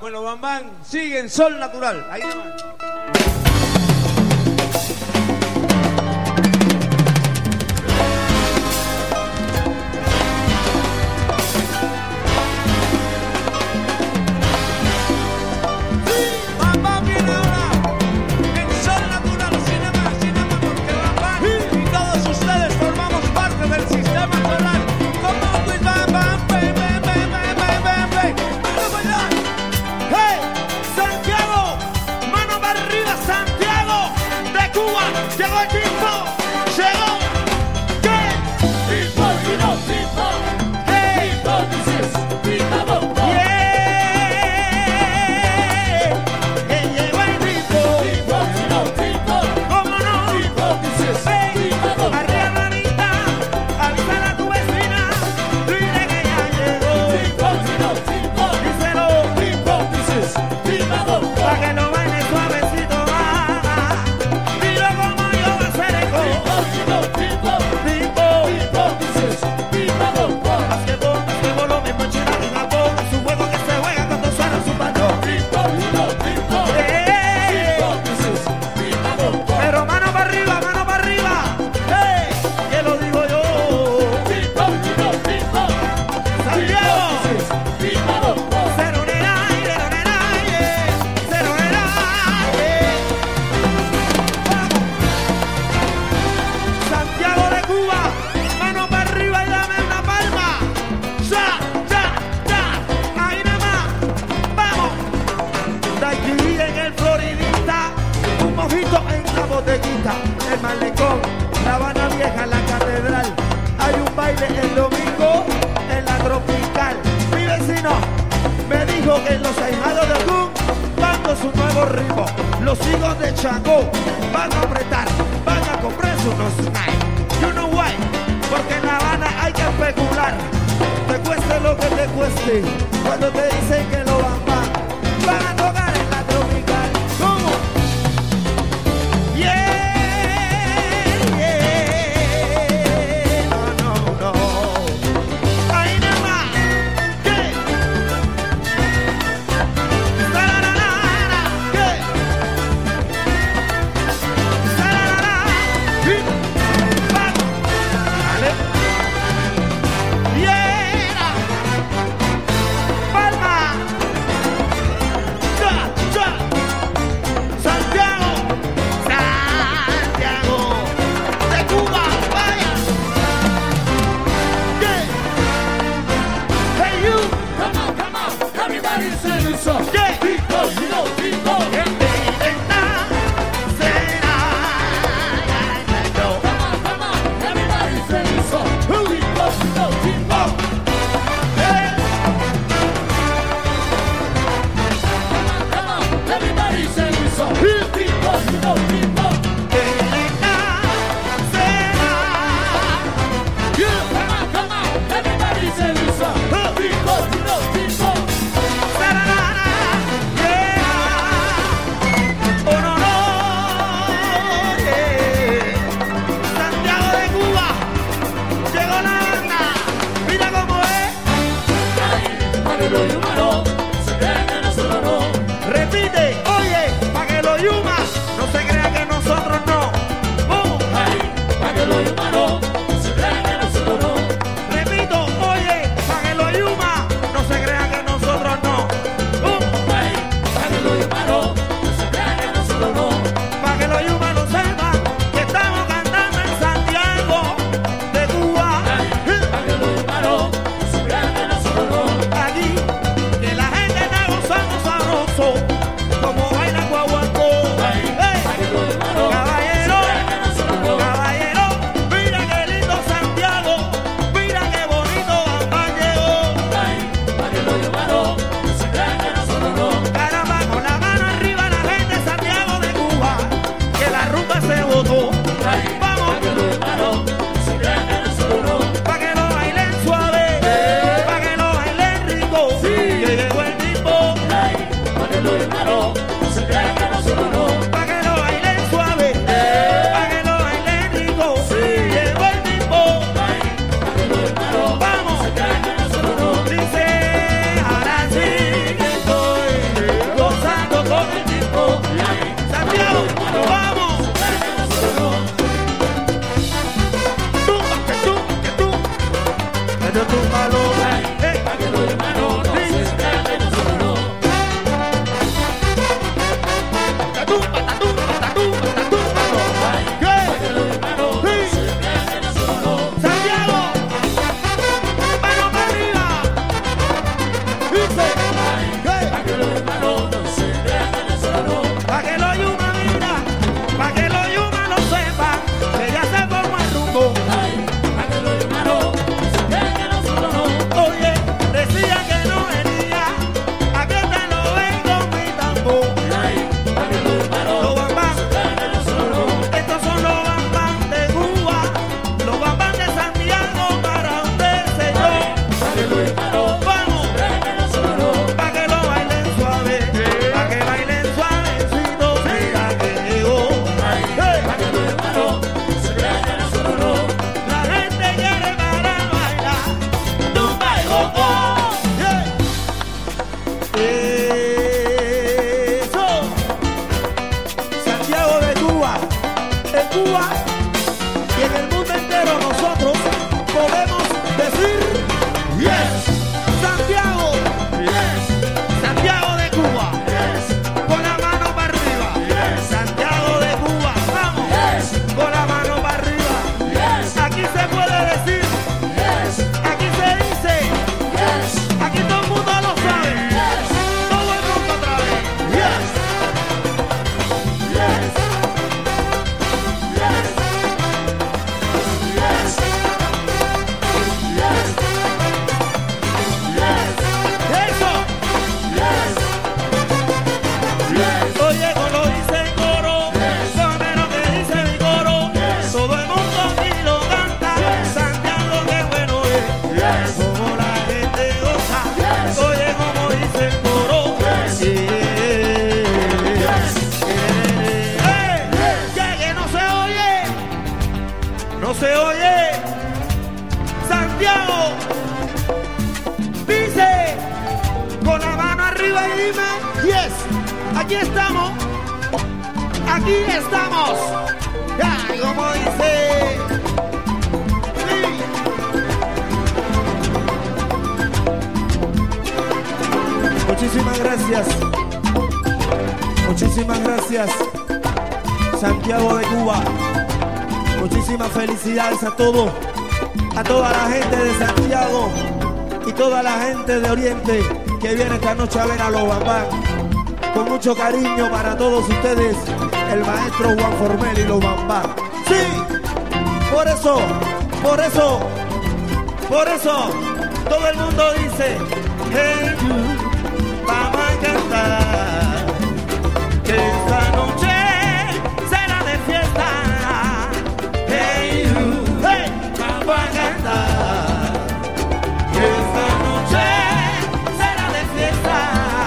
Bueno, Bambán sigue en Sol Natural. Ahí nomás. El malecón, La Habana Vieja, la catedral. Hay un baile el domingo en la tropical. Mi vecino me dijo que los ahijados de Ogún van con su nuevo ritmo. Los hijos de Changó van a apretar, van a comprarse unos snipes. You know why? Porque en La Habana hay que especular. Te cueste lo que te cueste. Cuando te dicen que lo van a tocar en la tropical. ¿Cómo? Yeah. Cuba y en el mundo entero nosotros podemos decir yes. Santiago, yes. Santiago de Cuba, yes. Con la mano para arriba, yes. Santiago de Cuba, vamos, yes. Con la mano para arriba, yes. Aquí se puede decir, yes. Aquí se dice, yes. Aquí todo el mundo lo sabe, yes. Todo el mundo otra vez, yes. Yes. Yes. Yes. Yes. Yes. Eso. Yes. Yes. Oye, como lo dice el coro, yes. Sobre lo que dice mi coro, yes. Todo el mundo aquí lo canta, yes. Santiago qué bueno es, yes. Como la gente goza, yes. Oye, como dice el coro, yes. Que no se oye, no se oye. Santiago dice con la mano arriba y dime, yes, aquí estamos, aquí estamos. Ay, como dice, sí. Muchísimas gracias, muchísimas gracias, Santiago de Cuba. Muchísimas felicidades a todos, a toda la gente de Santiago y toda la gente de Oriente que viene esta noche a ver a los Bambán. Con mucho cariño para todos ustedes, el maestro Juan Formel y los Bambán. Sí, por eso, todo el mundo dice, hey, vamos a cantar, que esta noche será de fiesta. Hey, vamos a cantar, que esta noche será de fiesta.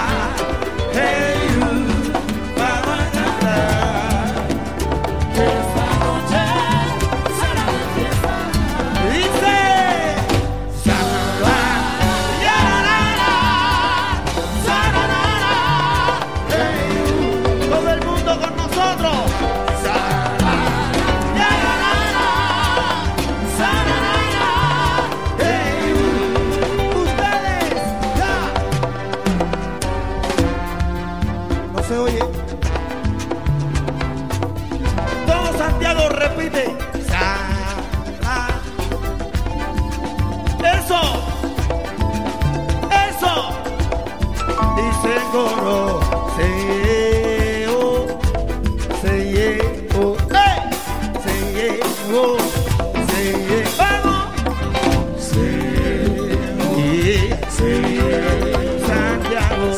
Hey, vamos a cantar, que esta noche será de fiesta. Dice, hey, todo el mundo con nosotros. Se oye. Todo Santiago repite. Eso. Eso. Dice el coro. Se llevó. Vamos. Santiago.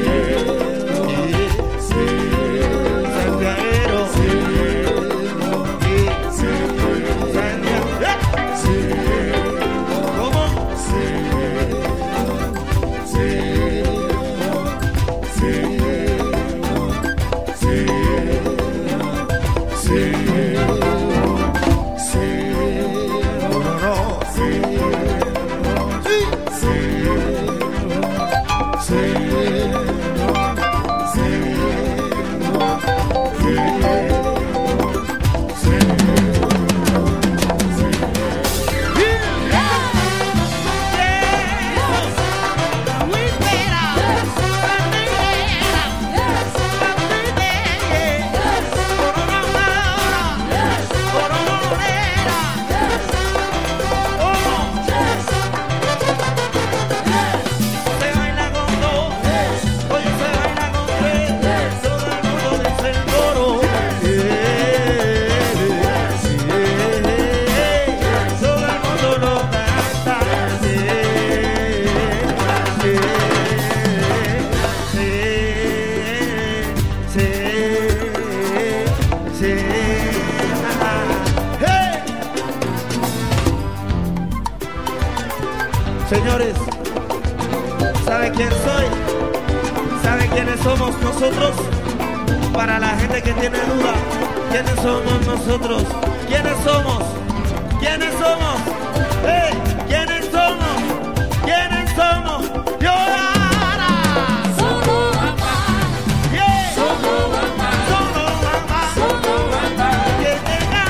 Señores, ¿sabe quién soy? ¿Sabe quiénes somos nosotros? Para la gente que tiene duda, ¿quiénes somos nosotros? ¿Quiénes somos? ¿Quiénes somos? ¿Quiénes somos? ¿Quiénes somos? Llorará. Solo Bambán. Yeah. Solo Bambán. Solo Bambán. Solo Bambán. Que tenga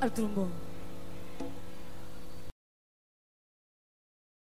trombón.